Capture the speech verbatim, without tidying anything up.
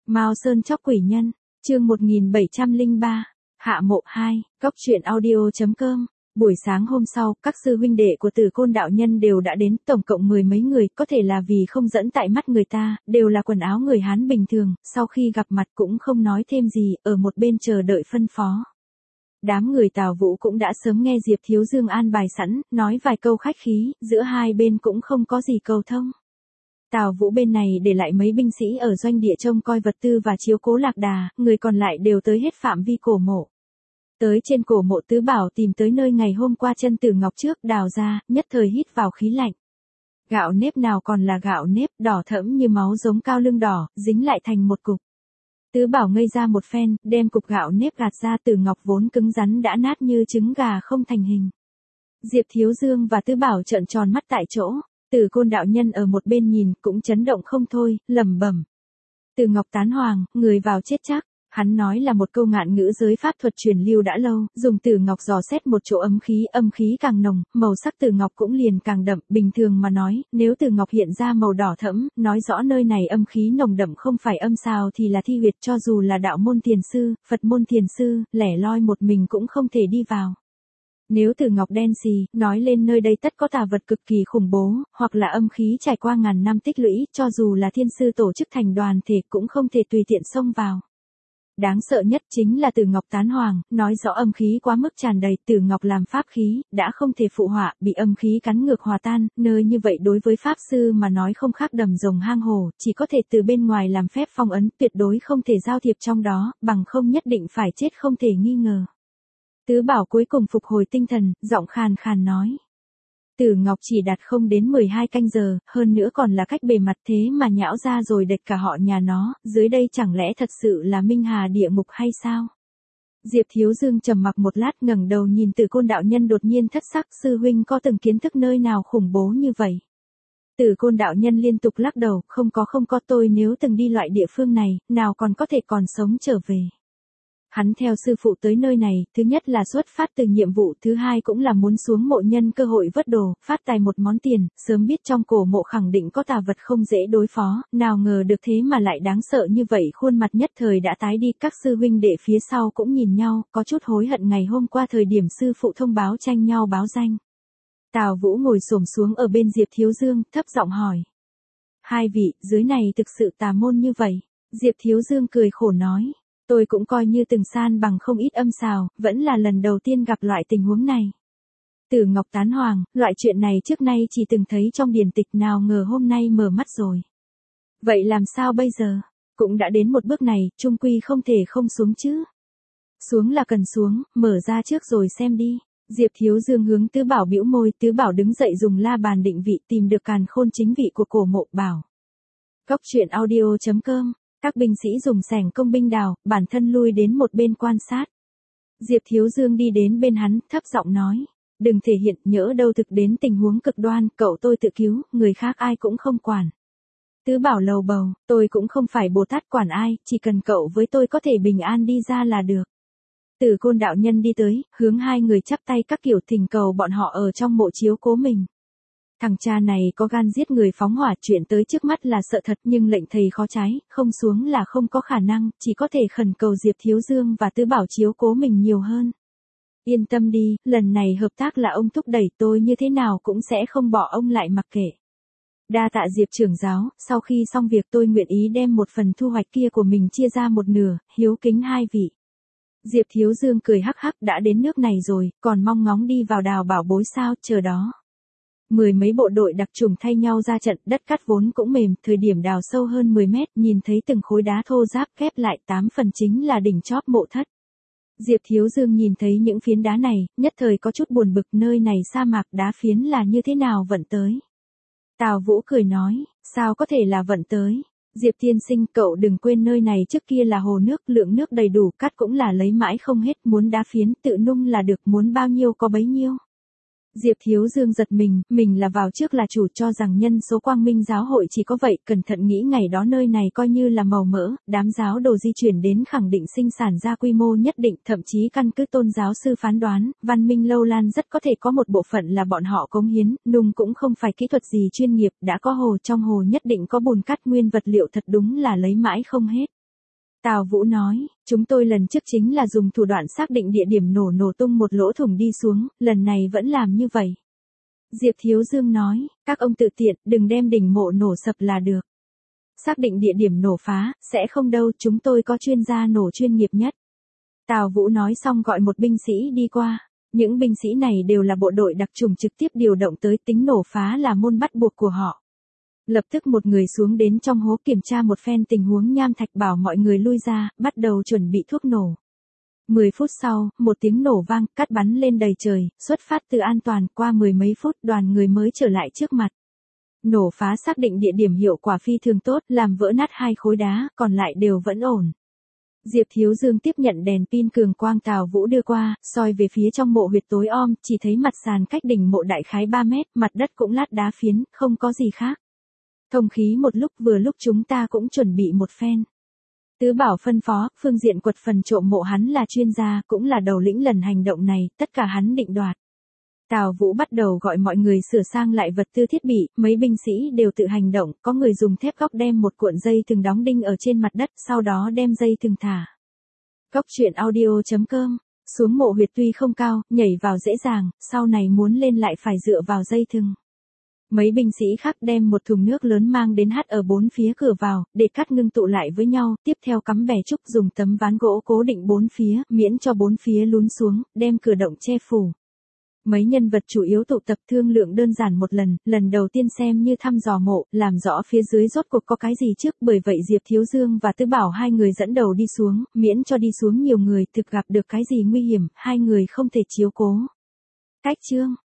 Mao Sơn chóc quỷ nhân, chương một nghìn bảy trăm lẻ ba, Hạ Mộ hai, Cốc truyện audio chấm com. Buổi sáng hôm sau, các sư huynh đệ của Tử Côn đạo nhân đều đã đến, tổng cộng mười mấy người, có thể là vì không dẫn tại mắt người ta, đều là quần áo người Hán bình thường, sau khi gặp mặt cũng không nói thêm gì, ở một bên chờ đợi phân phó. Đám người Tào Vũ cũng đã sớm nghe Diệp Thiếu Dương an bài sẵn, nói vài câu khách khí, giữa hai bên cũng không có gì cầu thông. Tào Vũ bên này để lại mấy binh sĩ ở doanh địa trông coi vật tư và chiếu cố Lạc Đà, người còn lại đều tới hết phạm vi cổ mộ. Tới trên cổ mộ Tứ Bảo tìm tới nơi ngày hôm qua chân Tử Ngọc trước đào ra, nhất thời hít vào khí lạnh. Gạo nếp nào còn là gạo nếp, đỏ thẫm như máu giống cao lương đỏ, dính lại thành một cục. Tứ Bảo ngây ra một phen, đem cục gạo nếp gạt ra. Tử Ngọc vốn cứng rắn đã nát như trứng gà không thành hình. Diệp Thiếu Dương và Tứ Bảo trợn tròn mắt tại chỗ. Tử Côn đạo nhân ở một bên nhìn cũng chấn động không thôi, lẩm bẩm. Tử Ngọc tán hoàng, người vào chết chắc. Hắn nói là một câu ngạn ngữ giới pháp thuật truyền lưu đã lâu, dùng Tử Ngọc dò xét một chỗ âm khí, âm khí càng nồng, màu sắc Tử Ngọc cũng liền càng đậm, bình thường mà nói, nếu Tử Ngọc hiện ra màu đỏ thẫm, nói rõ nơi này âm khí nồng đậm không phải âm sao thì là thi huyệt, cho dù là đạo môn thiền sư, Phật môn thiền sư, lẻ loi một mình cũng không thể đi vào. Nếu Tử Ngọc đen xì, nói lên nơi đây tất có tà vật cực kỳ khủng bố, hoặc là âm khí trải qua ngàn năm tích lũy, cho dù là thiên sư tổ chức thành đoàn thể cũng không thể tùy tiện xông vào. Đáng sợ nhất chính là Tử Ngọc tán hoàng, nói rõ âm khí quá mức tràn đầy, Tử Ngọc làm pháp khí, đã không thể phụ họa, bị âm khí cắn ngược hòa tan, nơi như vậy đối với pháp sư mà nói không khác đầm rồng hang hồ, chỉ có thể từ bên ngoài làm phép phong ấn, tuyệt đối không thể giao thiệp trong đó, bằng không nhất định phải chết không thể nghi ngờ. Tứ Bảo cuối cùng phục hồi tinh thần, giọng khàn khàn nói. Tử Ngọc chỉ đặt không đến mười hai canh giờ, hơn nữa còn là cách bề mặt thế mà nhão ra rồi đệt cả họ nhà nó, dưới đây chẳng lẽ thật sự là Minh Hà địa ngục hay sao? Diệp Thiếu Dương trầm mặc một lát ngẩng đầu nhìn Tử Côn đạo nhân đột nhiên thất sắc, sư huynh có từng kiến thức nơi nào khủng bố như vậy? Tử Côn đạo nhân liên tục lắc đầu, không có không có, tôi nếu từng đi loại địa phương này, nào còn có thể còn sống trở về. Hắn theo sư phụ tới nơi này, thứ nhất là xuất phát từ nhiệm vụ, thứ hai cũng là muốn xuống mộ nhân cơ hội vớt đồ, phát tài một món tiền, sớm biết trong cổ mộ khẳng định có tà vật không dễ đối phó, nào ngờ được thế mà lại đáng sợ như vậy, khuôn mặt nhất thời đã tái đi, các sư huynh đệ phía sau cũng nhìn nhau, có chút hối hận ngày hôm qua thời điểm sư phụ thông báo tranh nhau báo danh. Tào Vũ ngồi xổm xuống ở bên Diệp Thiếu Dương, thấp giọng hỏi. Hai vị, dưới này thực sự tà môn như vậy? Diệp Thiếu Dương cười khổ nói. Tôi cũng coi như từng san bằng không ít âm xào, vẫn là lần đầu tiên gặp loại tình huống này. Tử Ngọc tán hoàng, loại chuyện này trước nay chỉ từng thấy trong điển tịch, nào ngờ hôm nay mở mắt rồi. Vậy làm sao bây giờ? Cũng đã đến một bước này, chung quy không thể không xuống chứ. Xuống là cần xuống, mở ra trước rồi xem đi. Diệp Thiếu Dương hướng Tứ Bảo bĩu môi, Tứ Bảo đứng dậy dùng la bàn định vị tìm được càn khôn chính vị của cổ mộ, bảo. Cốc truyện audio chấm com. Các binh sĩ dùng xẻng công binh đào, bản thân lui đến một bên quan sát. Diệp Thiếu Dương đi đến bên hắn, thấp giọng nói. Đừng thể hiện, nhỡ đâu thực đến tình huống cực đoan, cậu tôi tự cứu, người khác ai cũng không quản. Tứ Bảo lầu bầu, tôi cũng không phải Bồ Tát quản ai, chỉ cần cậu với tôi có thể bình an đi ra là được. Tử Côn đạo nhân đi tới, hướng hai người chắp tay các kiểu thỉnh cầu bọn họ ở trong mộ chiếu cố mình. Thằng cha này có gan giết người phóng hỏa, chuyện tới trước mắt là sợ thật, nhưng lệnh thầy khó trái, không xuống là không có khả năng, chỉ có thể khẩn cầu Diệp Thiếu Dương và Tứ Bảo chiếu cố mình nhiều hơn. Yên tâm đi, lần này hợp tác là ông thúc đẩy, tôi như thế nào cũng sẽ không bỏ ông lại mặc kệ. Đa tạ Diệp trưởng giáo, sau khi xong việc tôi nguyện ý đem một phần thu hoạch kia của mình chia ra một nửa, hiếu kính hai vị. Diệp Thiếu Dương cười hắc hắc, đã đến nước này rồi, còn mong ngóng đi vào đào bảo bối sao, chờ đó. Mười mấy bộ đội đặc trùng thay nhau ra trận, đất cát vốn cũng mềm, thời điểm đào sâu hơn mười mét, nhìn thấy từng khối đá thô ráp ghép lại, tám phần chính là đỉnh chóp mộ thất. Diệp Thiếu Dương nhìn thấy những phiến đá này, nhất thời có chút buồn bực, nơi này sa mạc, đá phiến là như thế nào vận tới. Tào Vũ cười nói, sao có thể là vận tới. Diệp tiên sinh, cậu đừng quên nơi này trước kia là hồ nước, lượng nước đầy đủ, cát cũng là lấy mãi không hết, muốn đá phiến tự nung là được, muốn bao nhiêu có bấy nhiêu. Diệp Thiếu Dương giật mình, mình là vào trước là chủ, cho rằng nhân số Quang Minh giáo hội chỉ có vậy, cẩn thận nghĩ ngày đó nơi này coi như là màu mỡ, đám giáo đồ di chuyển đến khẳng định sinh sản ra quy mô nhất định, thậm chí căn cứ tôn giáo sư phán đoán, văn minh lâu lan rất có thể có một bộ phận là bọn họ cống hiến, nung cũng không phải kỹ thuật gì chuyên nghiệp, đã có hồ, trong hồ nhất định có bùn cát, nguyên vật liệu thật đúng là lấy mãi không hết. Tào Vũ nói, chúng tôi lần trước chính là dùng thủ đoạn xác định địa điểm nổ nổ tung một lỗ thủng đi xuống, lần này vẫn làm như vậy. Diệp Thiếu Dương nói, các ông tự tiện, đừng đem đỉnh mộ nổ sập là được. Xác định địa điểm nổ phá, sẽ không đâu, chúng tôi có chuyên gia nổ chuyên nghiệp nhất. Tào Vũ nói xong gọi một binh sĩ đi qua. Những binh sĩ này đều là bộ đội đặc trùng trực tiếp điều động tới, tính nổ phá là môn bắt buộc của họ. Lập tức một người xuống đến trong hố kiểm tra một phen tình huống nham thạch, bảo mọi người lui ra, bắt đầu chuẩn bị thuốc nổ. mười phút sau, một tiếng nổ vang, cát bắn lên đầy trời, xuất phát từ an toàn, qua mười mấy phút đoàn người mới trở lại trước mặt. Nổ phá xác định địa điểm hiệu quả phi thường tốt, làm vỡ nát hai khối đá, còn lại đều vẫn ổn. Diệp Thiếu Dương tiếp nhận đèn pin cường quang Tào Vũ đưa qua, soi về phía trong mộ huyệt tối om, chỉ thấy mặt sàn cách đỉnh mộ đại khái ba mét, mặt đất cũng lát đá phiến, không có gì khác. Thông khí một lúc, vừa lúc chúng ta cũng chuẩn bị một phen. Tứ Bảo phân phó, phương diện quật phần trộm mộ hắn là chuyên gia, cũng là đầu lĩnh lần hành động này, tất cả hắn định đoạt. Tào Vũ bắt đầu gọi mọi người sửa sang lại vật tư thiết bị, mấy binh sĩ đều tự hành động, có người dùng thép góc đem một cuộn dây thừng đóng đinh ở trên mặt đất, sau đó đem dây thừng thả. Góc truyện audio chấm com, xuống mộ huyệt tuy không cao, nhảy vào dễ dàng, sau này muốn lên lại phải dựa vào dây thừng. Mấy binh sĩ khác đem một thùng nước lớn mang đến hắt ở bốn phía cửa vào, để cát ngưng tụ lại với nhau, tiếp theo cắm bè trúc dùng tấm ván gỗ cố định bốn phía, miễn cho bốn phía lún xuống, đem cửa động che phủ. Mấy nhân vật chủ yếu tụ tập thương lượng đơn giản một lần, lần đầu tiên xem như thăm dò mộ, làm rõ phía dưới rốt cuộc có cái gì trước, bởi vậy Diệp Thiếu Dương và Tứ Bảo hai người dẫn đầu đi xuống, miễn cho đi xuống nhiều người thực gặp được cái gì nguy hiểm, hai người không thể chiếu cố. Cách chương